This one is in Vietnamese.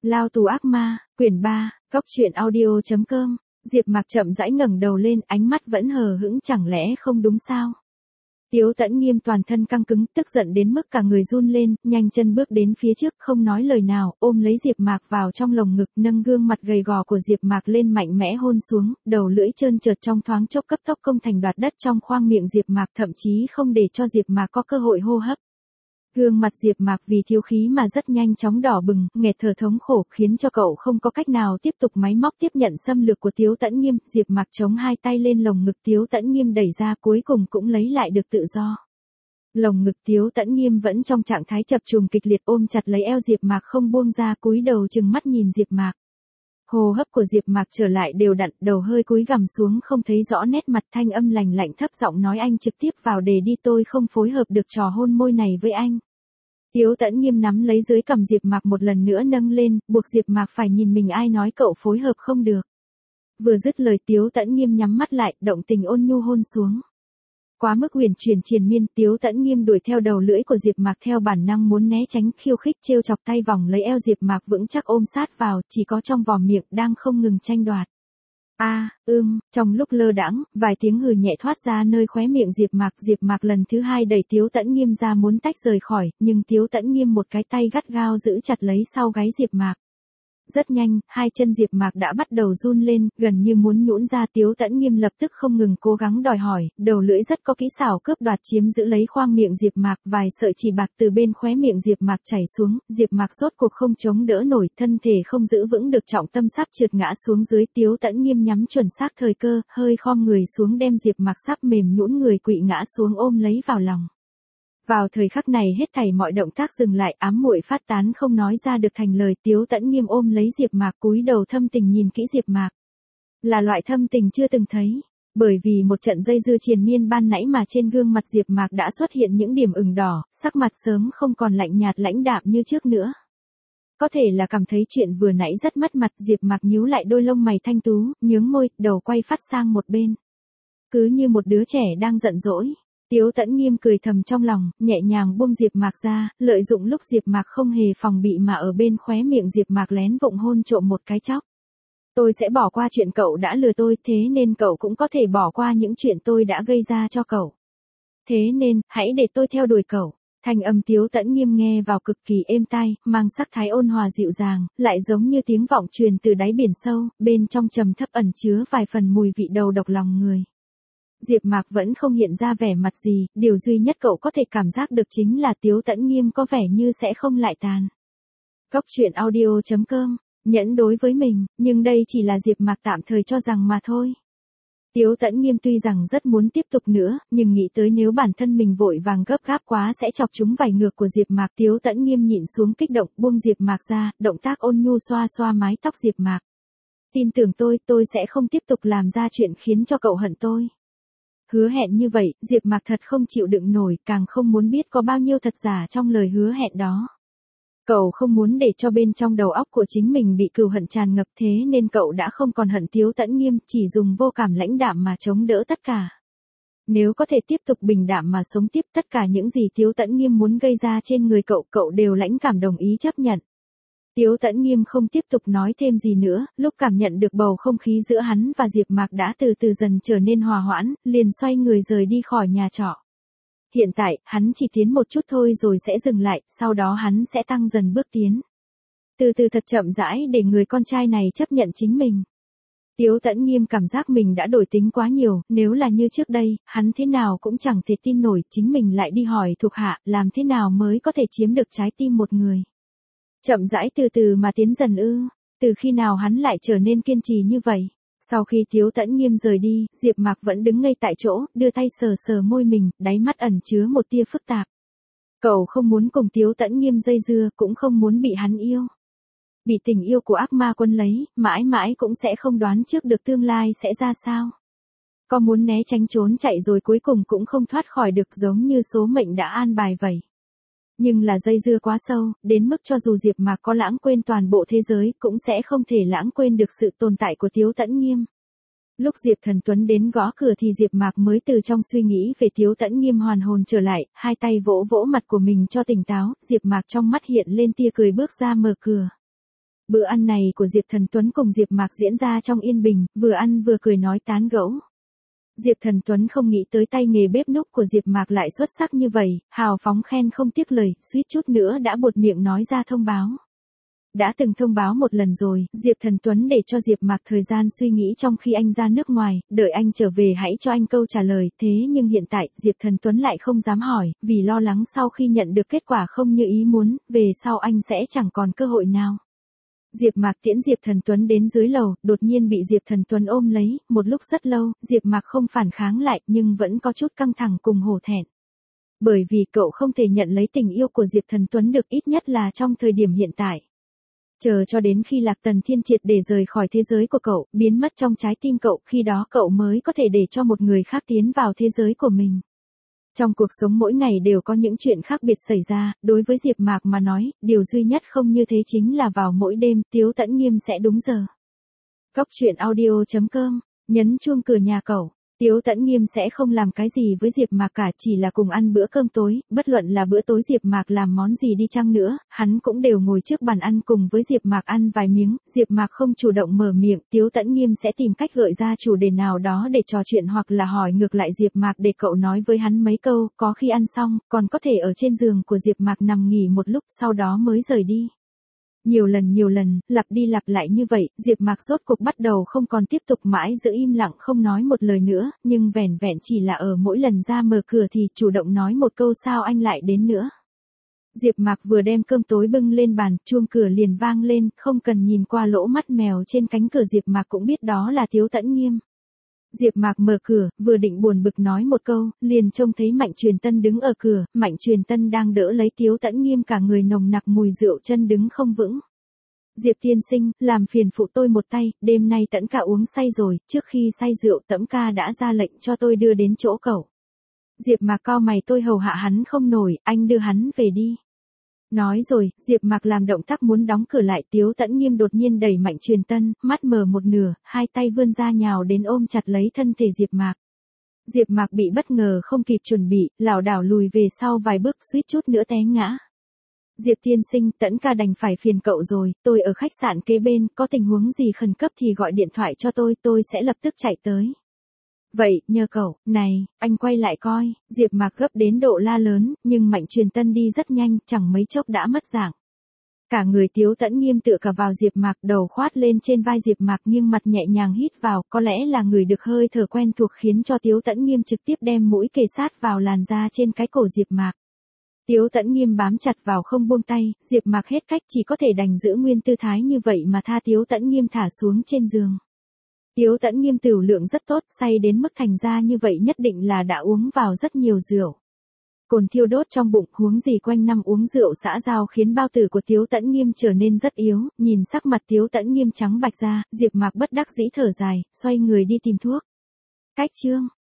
Lao tù ác ma, quyển 3, Cóc truyện audio.com. Diệp Mạc chậm rãi ngẩng đầu lên, ánh mắt vẫn hờ hững, chẳng lẽ không đúng sao? Tiếu Tẫn Nghiêm toàn thân căng cứng, tức giận đến mức cả người run lên, nhanh chân bước đến phía trước, không nói lời nào, ôm lấy Diệp Mạc vào trong lồng ngực, nâng gương mặt gầy gò của Diệp Mạc lên mạnh mẽ hôn xuống, đầu lưỡi trơn trượt trong thoáng chốc cấp tốc công thành đoạt đất trong khoang miệng Diệp Mạc, thậm chí không để cho Diệp Mạc có cơ hội hô hấp. Gương mặt Diệp Mạc vì thiếu khí mà rất nhanh chóng đỏ bừng, nghẹt thở thống khổ, khiến cho cậu không có cách nào tiếp tục máy móc tiếp nhận xâm lược của Tiếu Tẫn Nghiêm. Diệp Mạc chống hai tay lên lồng ngực Tiếu Tẫn Nghiêm đẩy ra, cuối cùng cũng lấy lại được tự do. Lồng ngực Tiếu Tẫn Nghiêm vẫn trong trạng thái chập trùng kịch liệt, ôm chặt lấy eo Diệp Mạc không buông ra, cúi đầu trừng mắt nhìn Diệp Mạc. Hô hấp của Diệp Mạc trở lại đều đặn, đầu hơi cúi gằm xuống, không thấy rõ nét mặt, thanh âm lành lạnh thấp giọng nói: "Anh trực tiếp vào đề đi, tôi không phối hợp được trò hôn môi này với anh." Tiếu Tẫn Nghiêm nắm lấy dưới cằm Diệp Mạc một lần nữa nâng lên, buộc Diệp Mạc phải nhìn mình, ai nói cậu phối hợp không được. Vừa dứt lời, Tiếu Tẫn Nghiêm nhắm mắt lại, động tình ôn nhu hôn xuống. Quá mức huyền chuyển triền miên, Tiếu Tẫn Nghiêm đuổi theo đầu lưỡi của Diệp Mạc, theo bản năng muốn né tránh, khiêu khích trêu chọc, tay vòng lấy eo Diệp Mạc vững chắc ôm sát vào, chỉ có trong vòm miệng đang không ngừng tranh đoạt. Trong lúc lơ đãng, vài tiếng hừ nhẹ thoát ra nơi khóe miệng Diệp Mạc lần thứ hai đẩy Tiếu Tẫn Nghiêm ra muốn tách rời khỏi, nhưng Tiếu Tẫn Nghiêm một cái tay gắt gao giữ chặt lấy sau gáy Diệp Mạc. Rất nhanh, hai chân Diệp Mạc đã bắt đầu run lên, gần như muốn nhũn ra. Tiếu Tẫn Nghiêm lập tức không ngừng cố gắng đòi hỏi, đầu lưỡi rất có kỹ xảo cướp đoạt chiếm giữ lấy khoang miệng Diệp Mạc, vài sợi chỉ bạc từ bên khóe miệng Diệp Mạc chảy xuống, Diệp Mạc rốt cuộc không chống đỡ nổi, thân thể không giữ vững được trọng tâm sắp trượt ngã xuống dưới. Tiếu Tẫn Nghiêm nhắm chuẩn xác thời cơ, hơi khom người xuống đem Diệp Mạc sắp mềm nhũn người quỵ ngã xuống ôm lấy vào lòng. Vào thời khắc này hết thảy mọi động tác dừng lại, ám muội phát tán không nói ra được thành lời. Tiếu Tẫn Nghiêm ôm lấy Diệp Mạc, cúi đầu thâm tình nhìn kỹ Diệp Mạc. Là loại thâm tình chưa từng thấy, bởi vì một trận dây dưa triền miên ban nãy mà trên gương mặt Diệp Mạc đã xuất hiện những điểm ửng đỏ, sắc mặt sớm không còn lạnh nhạt lãnh đạm như trước nữa. Có thể là cảm thấy chuyện vừa nãy rất mất mặt, Diệp Mạc nhíu lại đôi lông mày thanh tú, nhướng môi, đầu quay phát sang một bên. Cứ như một đứa trẻ đang giận dỗi. Tiếu Tẫn Nghiêm cười thầm trong lòng, nhẹ nhàng buông Diệp Mạc ra, lợi dụng lúc Diệp Mạc không hề phòng bị mà ở bên khóe miệng Diệp Mạc lén vụng hôn trộm một cái chóc. Tôi sẽ bỏ qua chuyện cậu đã lừa tôi, thế nên cậu cũng có thể bỏ qua những chuyện tôi đã gây ra cho cậu. Thế nên, hãy để tôi theo đuổi cậu. Thanh âm Tiếu Tẫn Nghiêm nghe vào cực kỳ êm tai, mang sắc thái ôn hòa dịu dàng, lại giống như tiếng vọng truyền từ đáy biển sâu, bên trong trầm thấp ẩn chứa vài phần mùi vị đầu độc lòng người. Diệp Mạc vẫn không hiện ra vẻ mặt gì, điều duy nhất cậu có thể cảm giác được chính là Tiếu Tẫn Nghiêm có vẻ như sẽ không lại tàn. Cóc truyện audio.com, nhẫn đối với mình, nhưng đây chỉ là Diệp Mạc tạm thời cho rằng mà thôi. Tiếu Tẫn Nghiêm tuy rằng rất muốn tiếp tục nữa, nhưng nghĩ tới nếu bản thân mình vội vàng gấp gáp quá sẽ chọc trúng vảy ngược của Diệp Mạc, Tiếu Tẫn Nghiêm nhịn xuống kích động, buông Diệp Mạc ra, động tác ôn nhu xoa xoa mái tóc Diệp Mạc. Tin tưởng tôi sẽ không tiếp tục làm ra chuyện khiến cho cậu hận tôi. Hứa hẹn như vậy, Diệp Mạc thật không chịu đựng nổi, càng không muốn biết có bao nhiêu thật giả trong lời hứa hẹn đó. Cậu không muốn để cho bên trong đầu óc của chính mình bị cừu hận tràn ngập, thế nên cậu đã không còn hận Tiếu Tẫn Nghiêm, chỉ dùng vô cảm lãnh đạm mà chống đỡ tất cả. Nếu có thể tiếp tục bình đạm mà sống tiếp, tất cả những gì Tiếu Tẫn Nghiêm muốn gây ra trên người cậu đều lãnh cảm đồng ý chấp nhận. Tiếu Tẫn Nghiêm không tiếp tục nói thêm gì nữa, lúc cảm nhận được bầu không khí giữa hắn và Diệp Mạc đã từ từ dần trở nên hòa hoãn, liền xoay người rời đi khỏi nhà trọ. Hiện tại, hắn chỉ tiến một chút thôi rồi sẽ dừng lại, sau đó hắn sẽ tăng dần bước tiến. Từ từ thật chậm rãi để người con trai này chấp nhận chính mình. Tiếu Tẫn Nghiêm cảm giác mình đã đổi tính quá nhiều, nếu là như trước đây, hắn thế nào cũng chẳng thể tin nổi chính mình lại đi hỏi thuộc hạ, làm thế nào mới có thể chiếm được trái tim một người. Chậm rãi từ từ mà tiến dần ư, từ khi nào hắn lại trở nên kiên trì như vậy? Sau khi Tiếu Tẫn Nghiêm rời đi, Diệp Mạc vẫn đứng ngây tại chỗ, đưa tay sờ sờ môi mình, đáy mắt ẩn chứa một tia phức tạp. Cậu không muốn cùng Tiếu Tẫn Nghiêm dây dưa, cũng không muốn bị hắn yêu. Bị tình yêu của ác ma quân lấy, mãi mãi cũng sẽ không đoán trước được tương lai sẽ ra sao. Có muốn né tránh trốn chạy rồi cuối cùng cũng không thoát khỏi được, giống như số mệnh đã an bài vậy. Nhưng là dây dưa quá sâu, đến mức cho dù Diệp Mạc có lãng quên toàn bộ thế giới, cũng sẽ không thể lãng quên được sự tồn tại của Tiếu Tẫn Nghiêm. Lúc Diệp Thần Tuấn đến gõ cửa thì Diệp Mạc mới từ trong suy nghĩ về Tiếu Tẫn Nghiêm hoàn hồn trở lại, hai tay vỗ vỗ mặt của mình cho tỉnh táo, Diệp Mạc trong mắt hiện lên tia cười bước ra mở cửa. Bữa ăn này của Diệp Thần Tuấn cùng Diệp Mạc diễn ra trong yên bình, vừa ăn vừa cười nói tán gẫu. Diệp Thần Tuấn không nghĩ tới tay nghề bếp núc của Diệp Mạc lại xuất sắc như vậy, hào phóng khen không tiếc lời, suýt chút nữa đã buột miệng nói ra thông báo. Đã từng thông báo một lần rồi, Diệp Thần Tuấn để cho Diệp Mạc thời gian suy nghĩ trong khi anh ra nước ngoài, đợi anh trở về hãy cho anh câu trả lời, thế nhưng hiện tại, Diệp Thần Tuấn lại không dám hỏi, vì lo lắng sau khi nhận được kết quả không như ý muốn, về sau anh sẽ chẳng còn cơ hội nào. Diệp Mạc tiễn Diệp Thần Tuấn đến dưới lầu, đột nhiên bị Diệp Thần Tuấn ôm lấy, một lúc rất lâu, Diệp Mạc không phản kháng lại, nhưng vẫn có chút căng thẳng cùng hổ thẹn. Bởi vì cậu không thể nhận lấy tình yêu của Diệp Thần Tuấn được, ít nhất là trong thời điểm hiện tại. Chờ cho đến khi Lạc Tần Thiên triệt để rời khỏi thế giới của cậu, biến mất trong trái tim cậu, khi đó cậu mới có thể để cho một người khác tiến vào thế giới của mình. Trong cuộc sống mỗi ngày đều có những chuyện khác biệt xảy ra, đối với Diệp Mạc mà nói, điều duy nhất không như thế chính là vào mỗi đêm, Tiếu Tẫn Nghiêm sẽ đúng giờ. Cóc truyện audio.com, nhấn chuông cửa nhà cậu. Tiếu Tẫn Nghiêm sẽ không làm cái gì với Diệp Mạc cả, chỉ là cùng ăn bữa cơm tối, bất luận là bữa tối Diệp Mạc làm món gì đi chăng nữa, hắn cũng đều ngồi trước bàn ăn cùng với Diệp Mạc ăn vài miếng, Diệp Mạc không chủ động mở miệng, Tiếu Tẫn Nghiêm sẽ tìm cách gợi ra chủ đề nào đó để trò chuyện hoặc là hỏi ngược lại Diệp Mạc để cậu nói với hắn mấy câu, có khi ăn xong, còn có thể ở trên giường của Diệp Mạc nằm nghỉ một lúc, sau đó mới rời đi. Nhiều lần, lặp đi lặp lại như vậy, Diệp Mạc rốt cuộc bắt đầu không còn tiếp tục mãi giữ im lặng không nói một lời nữa, nhưng vẻn vẹn chỉ là ở mỗi lần ra mở cửa thì chủ động nói một câu sao anh lại đến nữa. Diệp Mạc vừa đem cơm tối bưng lên bàn, chuông cửa liền vang lên, không cần nhìn qua lỗ mắt mèo trên cánh cửa Diệp Mạc cũng biết đó là Tiếu Tẫn Nghiêm. Diệp Mạc mở cửa, vừa định buồn bực nói một câu, liền trông thấy Mạnh Truyền Tân đứng ở cửa, Mạnh Truyền Tân đang đỡ lấy Tiếu Tẫn Nghiêm cả người nồng nặc mùi rượu chân đứng không vững. Diệp tiên sinh, làm phiền phụ tôi một tay, đêm nay Tẫn ca uống say rồi, trước khi say rượu Tẫn ca đã ra lệnh cho tôi đưa đến chỗ cậu. Diệp Mạc cau mày, tôi hầu hạ hắn không nổi, anh đưa hắn về đi. Nói rồi, Diệp Mạc làm động tác muốn đóng cửa lại, Tiếu Tẫn Nghiêm đột nhiên đẩy Mạnh Truyền Tân, mắt mở một nửa, hai tay vươn ra nhào đến ôm chặt lấy thân thể Diệp Mạc. Diệp Mạc bị bất ngờ không kịp chuẩn bị, lảo đảo lùi về sau vài bước suýt chút nữa té ngã. Diệp tiên sinh, Tẫn ca đành phải phiền cậu rồi, tôi ở khách sạn kế bên, có tình huống gì khẩn cấp thì gọi điện thoại cho tôi sẽ lập tức chạy tới. Vậy, nhờ cậu, này, anh quay lại coi, Diệp Mạc gấp đến độ la lớn, nhưng Mạnh Truyền Tân đi rất nhanh, chẳng mấy chốc đã mất dạng. Cả người Tiếu Tẫn Nghiêm tựa cả vào Diệp Mạc, đầu khoát lên trên vai Diệp Mạc nghiêng mặt nhẹ nhàng hít vào, có lẽ là người được hơi thở quen thuộc khiến cho Tiếu Tẫn Nghiêm trực tiếp đem mũi kề sát vào làn da trên cái cổ Diệp Mạc. Tiếu Tẫn Nghiêm bám chặt vào không buông tay, Diệp Mạc hết cách chỉ có thể đành giữ nguyên tư thái như vậy mà tha Tiếu Tẫn Nghiêm thả xuống trên giường. Tiếu Tẫn Nghiêm tửu lượng rất tốt, say đến mức thành ra như vậy nhất định là đã uống vào rất nhiều rượu. Cồn thiêu đốt trong bụng, huống gì quanh năm uống rượu xã giao khiến bao tử của Tiếu Tẫn Nghiêm trở nên rất yếu, nhìn sắc mặt Tiếu Tẫn Nghiêm trắng bạch ra, Diệp Mạc bất đắc dĩ thở dài, xoay người đi tìm thuốc. Cách chương